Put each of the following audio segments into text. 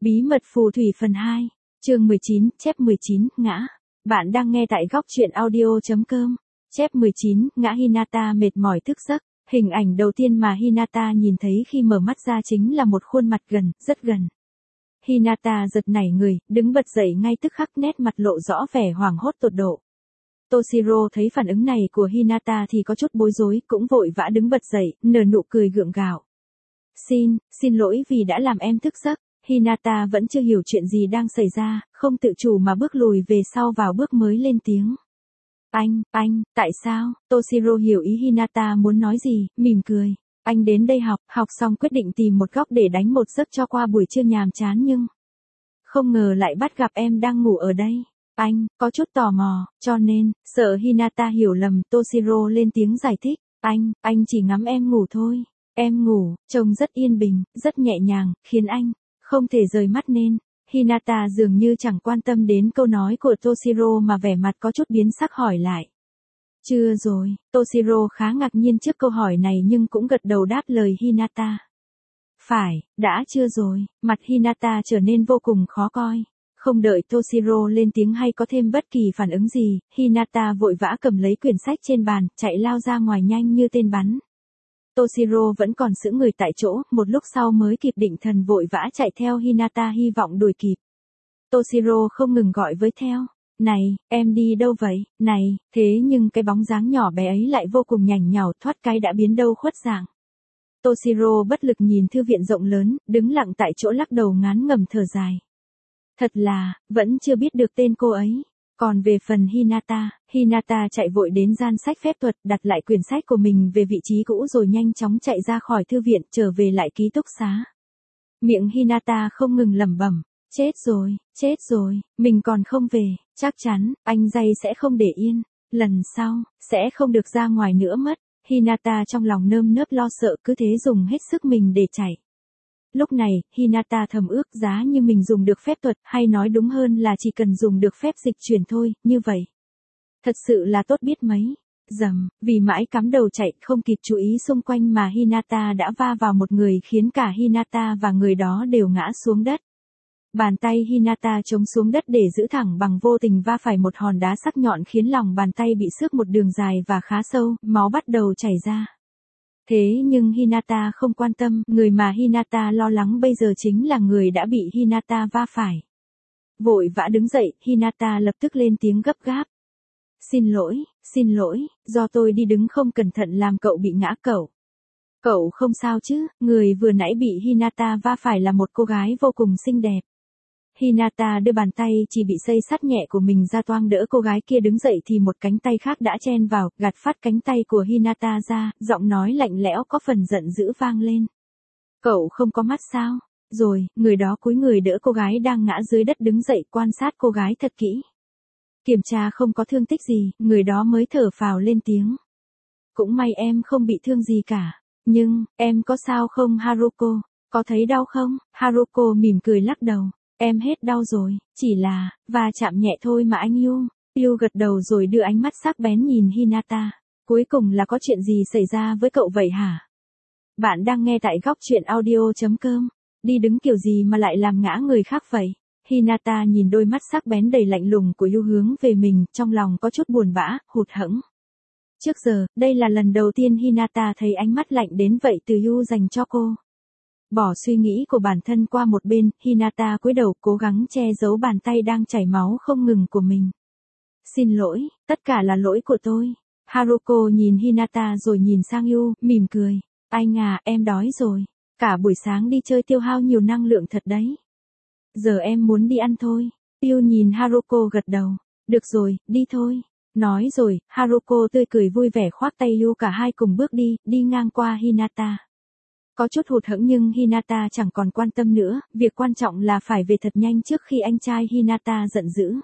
Bí mật phù thủy phần 2, chương 19, chép 19, ngã. Bạn đang nghe tại góc truyện audio.com. Chép 19, ngã. Hinata mệt mỏi thức giấc. Hình ảnh đầu tiên mà Hinata nhìn thấy khi mở mắt ra chính là một khuôn mặt gần, rất gần. Hinata giật nảy người, đứng bật dậy ngay tức khắc, nét mặt lộ rõ vẻ hoảng hốt tột độ. Toshiro thấy phản ứng này của Hinata thì có chút bối rối, cũng vội vã đứng bật dậy, nở nụ cười gượng gạo. Xin lỗi vì đã làm em thức giấc. Hinata vẫn chưa hiểu chuyện gì đang xảy ra, không tự chủ mà bước lùi về sau vào bước mới lên tiếng. Tại sao? Toshiro hiểu ý Hinata muốn nói gì, mỉm cười. Anh đến đây học xong quyết định tìm một góc để đánh một giấc cho qua buổi trưa nhàm chán nhưng không ngờ lại bắt gặp em đang ngủ ở đây. Anh có chút tò mò, cho nên, sợ Hinata hiểu lầm, Toshiro lên tiếng giải thích. Anh chỉ ngắm em ngủ thôi. Em ngủ, trông rất yên bình, rất nhẹ nhàng, khiến anh không thể rời mắt nên. Hinata dường như chẳng quan tâm đến câu nói của Toshiro mà vẻ mặt có chút biến sắc hỏi lại. Chưa rồi, Toshiro khá ngạc nhiên trước câu hỏi này nhưng cũng gật đầu đáp lời Hinata. Phải, đã chưa rồi, mặt Hinata trở nên vô cùng khó coi. Không đợi Toshiro lên tiếng hay có thêm bất kỳ phản ứng gì, Hinata vội vã cầm lấy quyển sách trên bàn, chạy lao ra ngoài nhanh như tên bắn. Toshiro vẫn còn sững người tại chỗ, một lúc sau mới kịp định thần vội vã chạy theo Hinata hy vọng đuổi kịp. Toshiro không ngừng gọi với theo. Này, em đi đâu vậy? Này, thế nhưng cái bóng dáng nhỏ bé ấy lại vô cùng nhảnh nhảu, thoát cái đã biến đâu khuất dạng. Toshiro bất lực nhìn thư viện rộng lớn, đứng lặng tại chỗ lắc đầu ngán ngẩm thở dài. Thật là, vẫn chưa biết được tên cô ấy. Còn về phần Hinata chạy vội đến gian sách phép thuật, đặt lại quyển sách của mình về vị trí cũ rồi nhanh chóng chạy ra khỏi thư viện, trở về lại ký túc xá. Miệng Hinata không ngừng lẩm bẩm, chết rồi, mình còn không về, chắc chắn, anh Jay sẽ không để yên, lần sau, sẽ không được ra ngoài nữa mất. Hinata trong lòng nơm nớp lo sợ, cứ thế dùng hết sức mình để chạy. Lúc này, Hinata thầm ước giá như mình dùng được phép thuật, hay nói đúng hơn là chỉ cần dùng được phép dịch chuyển thôi, như vậy. Thật sự là tốt biết mấy. Vì mãi cắm đầu chạy, không kịp chú ý xung quanh mà Hinata đã va vào một người khiến cả Hinata và người đó đều ngã xuống đất. Bàn tay Hinata chống xuống đất để giữ thẳng bằng vô tình va phải một hòn đá sắc nhọn khiến lòng bàn tay bị xước một đường dài và khá sâu, máu bắt đầu chảy ra. Thế nhưng Hinata không quan tâm, người mà Hinata lo lắng bây giờ chính là người đã bị Hinata va phải. Vội vã đứng dậy, Hinata lập tức lên tiếng gấp gáp. Xin lỗi, do tôi đi đứng không cẩn thận làm cậu bị ngã. Cậu không sao chứ? Người vừa nãy bị Hinata va phải là một cô gái vô cùng xinh đẹp. Hinata đưa bàn tay chỉ bị xây sắt nhẹ của mình ra toang đỡ cô gái kia đứng dậy thì một cánh tay khác đã chen vào, gạt phát cánh tay của Hinata ra, giọng nói lạnh lẽo có phần giận dữ vang lên. Cậu không có mắt sao? Rồi, người đó cúi người đỡ cô gái đang ngã dưới đất đứng dậy, quan sát cô gái thật kỹ. Kiểm tra không có thương tích gì, người đó mới thở phào lên tiếng. Cũng may em không bị thương gì cả. Nhưng, em có sao không Haruko? Có thấy đau không? Haruko mỉm cười lắc đầu. Em hết đau rồi, chỉ là, va chạm nhẹ thôi mà anh Yu gật đầu rồi đưa ánh mắt sắc bén nhìn Hinata. Cuối cùng là có chuyện gì xảy ra với cậu vậy hả? Bạn đang nghe tại góc truyện audio.com. Đi đứng kiểu gì mà lại làm ngã người khác vậy? Hinata nhìn đôi mắt sắc bén đầy lạnh lùng của Yu hướng về mình, trong lòng có chút buồn bã, hụt hẫng. Trước giờ, đây là lần đầu tiên Hinata thấy ánh mắt lạnh đến vậy từ Yu dành cho cô. Bỏ suy nghĩ của bản thân qua một bên, Hinata cúi đầu cố gắng che giấu bàn tay đang chảy máu không ngừng của mình. Xin lỗi, tất cả là lỗi của tôi. Haruko nhìn Hinata rồi nhìn sang Yu, mỉm cười. Anh à, em đói rồi. Cả buổi sáng đi chơi tiêu hao nhiều năng lượng thật đấy. Giờ em muốn đi ăn thôi. Yu nhìn Haruko gật đầu. Được rồi, đi thôi. Nói rồi, Haruko tươi cười vui vẻ khoác tay Yu, cả hai cùng bước đi ngang qua Hinata. Có chút hụt hẫng nhưng Hinata chẳng còn quan tâm nữa, việc quan trọng là phải về thật nhanh trước khi anh trai Hinata giận dữ.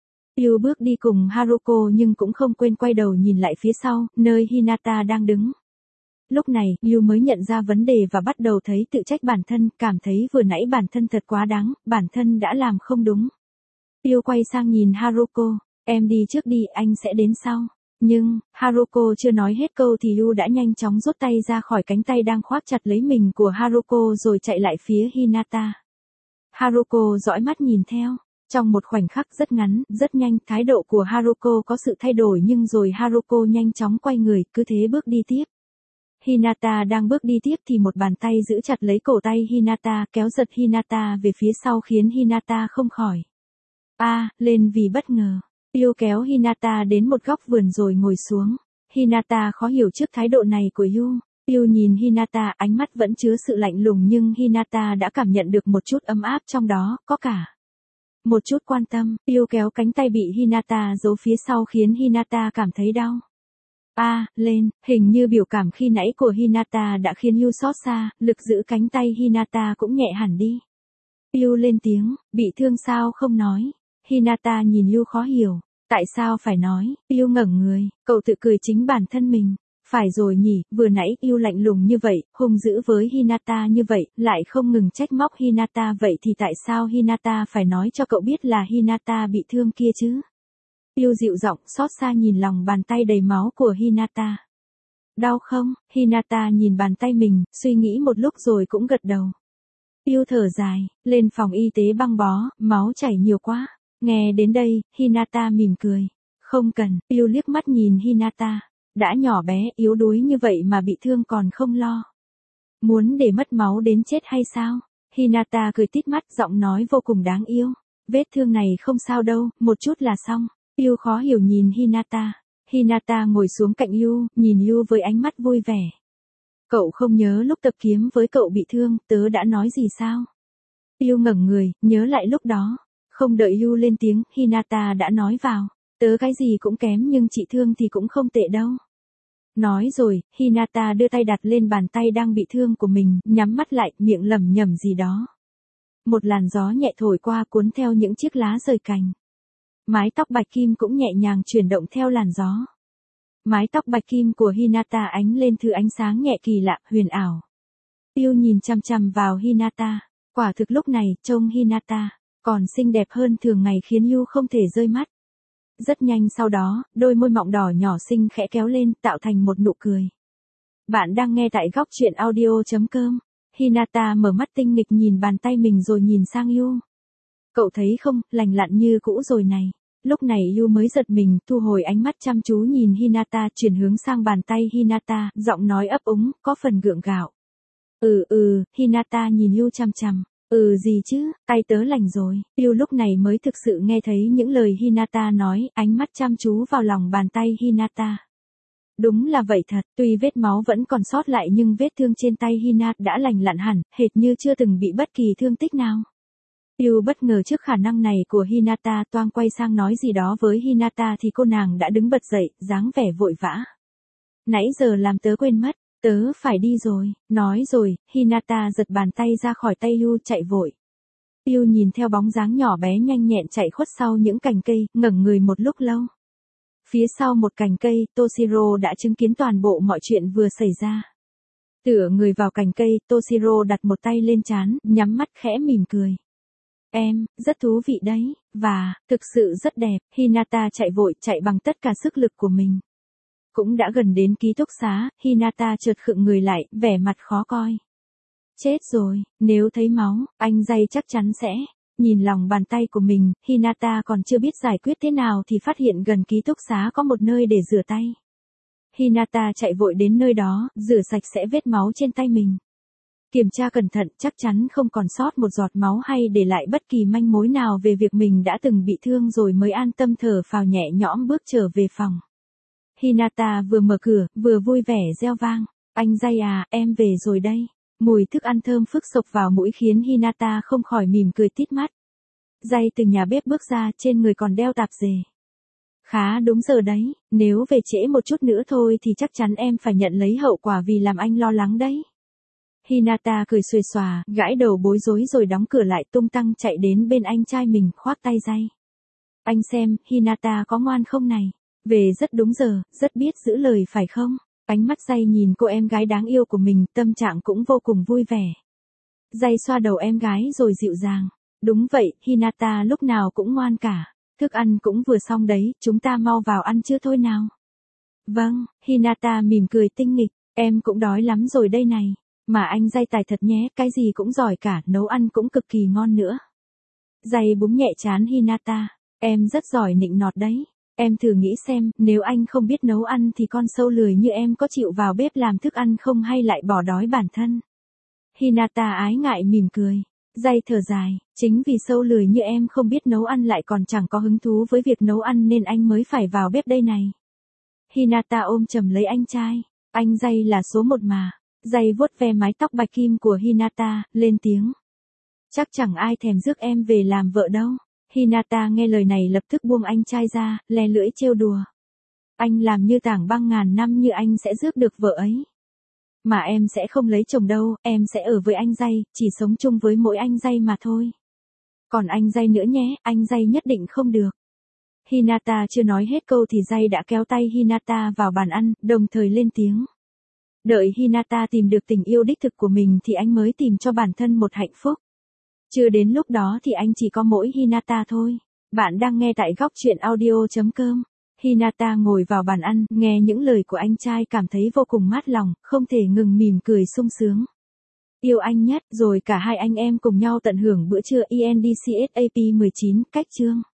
Yu bước đi cùng Haruko nhưng cũng không quên quay đầu nhìn lại phía sau, nơi Hinata đang đứng. Lúc này, Yu mới nhận ra vấn đề và bắt đầu thấy tự trách bản thân, cảm thấy vừa nãy bản thân thật quá đáng, bản thân đã làm không đúng. Yu quay sang nhìn Haruko, em đi trước đi, anh sẽ đến sau. Nhưng, Haruko chưa nói hết câu thì Yu đã nhanh chóng rút tay ra khỏi cánh tay đang khoác chặt lấy mình của Haruko rồi chạy lại phía Hinata. Haruko dõi mắt nhìn theo. Trong một khoảnh khắc rất ngắn, rất nhanh, thái độ của Haruko có sự thay đổi nhưng rồi Haruko nhanh chóng quay người, cứ thế bước đi tiếp. Hinata đang bước đi tiếp thì một bàn tay giữ chặt lấy cổ tay Hinata, kéo giật Hinata về phía sau khiến Hinata không khỏi lên vì bất ngờ. Yêu kéo Hinata đến một góc vườn rồi ngồi xuống. Hinata khó hiểu trước thái độ này của Yu. Yu nhìn Hinata, ánh mắt vẫn chứa sự lạnh lùng nhưng Hinata đã cảm nhận được một chút ấm áp trong đó, có cả một chút quan tâm. Yu kéo cánh tay bị Hinata giấu phía sau khiến Hinata cảm thấy đau. Lên, hình như biểu cảm khi nãy của Hinata đã khiến Yu xót xa, lực giữ cánh tay Hinata cũng nhẹ hẳn đi. Yu lên tiếng, bị thương sao không nói. Hinata nhìn Yu khó hiểu, tại sao phải nói. Yu ngẩng người, cậu tự cười chính bản thân mình. Phải rồi nhỉ, vừa nãy Yu lạnh lùng như vậy, hung dữ với Hinata như vậy, lại không ngừng trách móc Hinata, vậy thì tại sao Hinata phải nói cho cậu biết là Hinata bị thương kia chứ? Yu dịu giọng, xót xa nhìn lòng bàn tay đầy máu của Hinata. Đau không? Hinata nhìn bàn tay mình, suy nghĩ một lúc rồi cũng gật đầu. Yu thở dài, lên phòng y tế băng bó, máu chảy nhiều quá. Nghe đến đây, Hinata mỉm cười. Không cần. Yu liếc mắt nhìn Hinata. Đã nhỏ bé, yếu đuối như vậy mà bị thương còn không lo. Muốn để mất máu đến chết hay sao? Hinata cười tít mắt, giọng nói vô cùng đáng yêu. Vết thương này không sao đâu, một chút là xong. Yu khó hiểu nhìn Hinata. Hinata ngồi xuống cạnh Yu, nhìn Yu với ánh mắt vui vẻ. Cậu không nhớ lúc tập kiếm với cậu bị thương, tớ đã nói gì sao? Yu ngẩng người, nhớ lại lúc đó. Không đợi Yu lên tiếng, Hinata đã nói vào. Tớ cái gì cũng kém nhưng chị thương thì cũng không tệ đâu. Nói rồi, Hinata đưa tay đặt lên bàn tay đang bị thương của mình, nhắm mắt lại, miệng lẩm nhẩm gì đó. Một làn gió nhẹ thổi qua cuốn theo những chiếc lá rời cành. Mái tóc bạch kim cũng nhẹ nhàng chuyển động theo làn gió. Mái tóc bạch kim của Hinata ánh lên thứ ánh sáng nhẹ kỳ lạ, huyền ảo. Yu nhìn chăm chăm vào Hinata. Quả thực lúc này, trông Hinata còn xinh đẹp hơn thường ngày khiến Yu không thể rơi mắt. Rất nhanh sau đó, đôi môi mọng đỏ nhỏ xinh khẽ kéo lên, tạo thành một nụ cười. Bạn đang nghe tại góc truyện audio.com. Hinata mở mắt tinh nghịch nhìn bàn tay mình rồi nhìn sang Yu. Cậu thấy không, lành lặn như cũ rồi này. Lúc này Yu mới giật mình, thu hồi ánh mắt chăm chú nhìn Hinata, chuyển hướng sang bàn tay Hinata, giọng nói ấp úng, có phần gượng gạo. Hinata nhìn Yu chăm chăm. Gì chứ, tay tớ lành rồi. Yu lúc này mới thực sự nghe thấy những lời Hinata nói, ánh mắt chăm chú vào lòng bàn tay Hinata. Đúng là vậy thật, tuy vết máu vẫn còn sót lại nhưng vết thương trên tay Hinata đã lành lặn hẳn, hệt như chưa từng bị bất kỳ thương tích nào. Yu bất ngờ trước khả năng này của Hinata, toang quay sang nói gì đó với Hinata thì cô nàng đã đứng bật dậy, dáng vẻ vội vã. Nãy giờ làm tớ quên mất, tớ phải đi rồi. Nói rồi, Hinata giật bàn tay ra khỏi tay Yu chạy vội. Yu nhìn theo bóng dáng nhỏ bé nhanh nhẹn chạy khuất sau những cành cây, ngẩng người một lúc lâu. Phía sau một cành cây, Toshiro đã chứng kiến toàn bộ mọi chuyện vừa xảy ra. Tựa người vào cành cây, Toshiro đặt một tay lên trán, nhắm mắt khẽ mỉm cười. Em, rất thú vị đấy, và, thực sự rất đẹp. Hinata chạy vội, chạy bằng tất cả sức lực của mình. Cũng đã gần đến ký túc xá, Hinata chợt khựng người lại, vẻ mặt khó coi. Chết rồi, nếu thấy máu, anh Jay chắc chắn sẽ. Nhìn lòng bàn tay của mình, Hinata còn chưa biết giải quyết thế nào thì phát hiện gần ký túc xá có một nơi để rửa tay. Hinata chạy vội đến nơi đó, rửa sạch sẽ vết máu trên tay mình. Kiểm tra cẩn thận, chắc chắn không còn sót một giọt máu hay để lại bất kỳ manh mối nào về việc mình đã từng bị thương rồi mới an tâm thở phào nhẹ nhõm bước trở về phòng. Hinata vừa mở cửa, vừa vui vẻ reo vang. Anh Jay à, em về rồi đây. Mùi thức ăn thơm phức sộc vào mũi khiến Hinata không khỏi mỉm cười tít mắt. Jay từ nhà bếp bước ra, trên người còn đeo tạp dề. Khá đúng giờ đấy, nếu về trễ một chút nữa thôi thì chắc chắn em phải nhận lấy hậu quả vì làm anh lo lắng đấy. Hinata cười xuề xòa, gãi đầu bối rối rồi đóng cửa lại, tung tăng chạy đến bên anh trai mình, khoác tay Jay. Anh xem, Hinata có ngoan không này? Về rất đúng giờ, rất biết giữ lời phải không? Ánh mắt Jay nhìn cô em gái đáng yêu của mình, tâm trạng cũng vô cùng vui vẻ. Jay xoa đầu em gái rồi dịu dàng. Đúng vậy, Hinata lúc nào cũng ngoan cả. Thức ăn cũng vừa xong đấy, chúng ta mau vào ăn chưa thôi nào. Vâng, Hinata mỉm cười tinh nghịch, em cũng đói lắm rồi đây này. Mà anh Jay tài thật nhé, cái gì cũng giỏi cả, nấu ăn cũng cực kỳ ngon nữa. Jay búng nhẹ trán Hinata. Em rất giỏi nịnh nọt đấy. Em thử nghĩ xem, nếu anh không biết nấu ăn thì con sâu lười như em có chịu vào bếp làm thức ăn không hay lại bỏ đói bản thân. Hinata ái ngại mỉm cười. Jay thở dài, chính vì sâu lười như em không biết nấu ăn lại còn chẳng có hứng thú với việc nấu ăn nên anh mới phải vào bếp đây này. Hinata ôm chầm lấy anh trai. Anh Jay là số một mà. Jay vuốt ve mái tóc bạch kim của Hinata, lên tiếng. Chắc chẳng ai thèm rước em về làm vợ đâu. Hinata nghe lời này lập tức buông anh trai ra, le lưỡi trêu đùa. Anh làm như tảng băng ngàn năm như anh sẽ rước được vợ ấy. Mà em sẽ không lấy chồng đâu, em sẽ ở với anh Jay, chỉ sống chung với mỗi anh Jay mà thôi. Còn anh Jay nữa nhé, anh Jay nhất định không được. Hinata chưa nói hết câu thì Jay đã kéo tay Hinata vào bàn ăn, đồng thời lên tiếng. Đợi Hinata tìm được tình yêu đích thực của mình thì anh mới tìm cho bản thân một hạnh phúc. Chưa đến lúc đó thì anh chỉ có mỗi Hinata thôi. Bạn đang nghe tại góc truyện audio.com. Hinata ngồi vào bàn ăn, nghe những lời của anh trai cảm thấy vô cùng mát lòng, không thể ngừng mỉm cười sung sướng. Yêu anh nhất, rồi cả hai anh em cùng nhau tận hưởng bữa trưa ENDCSAP 19, cách chương.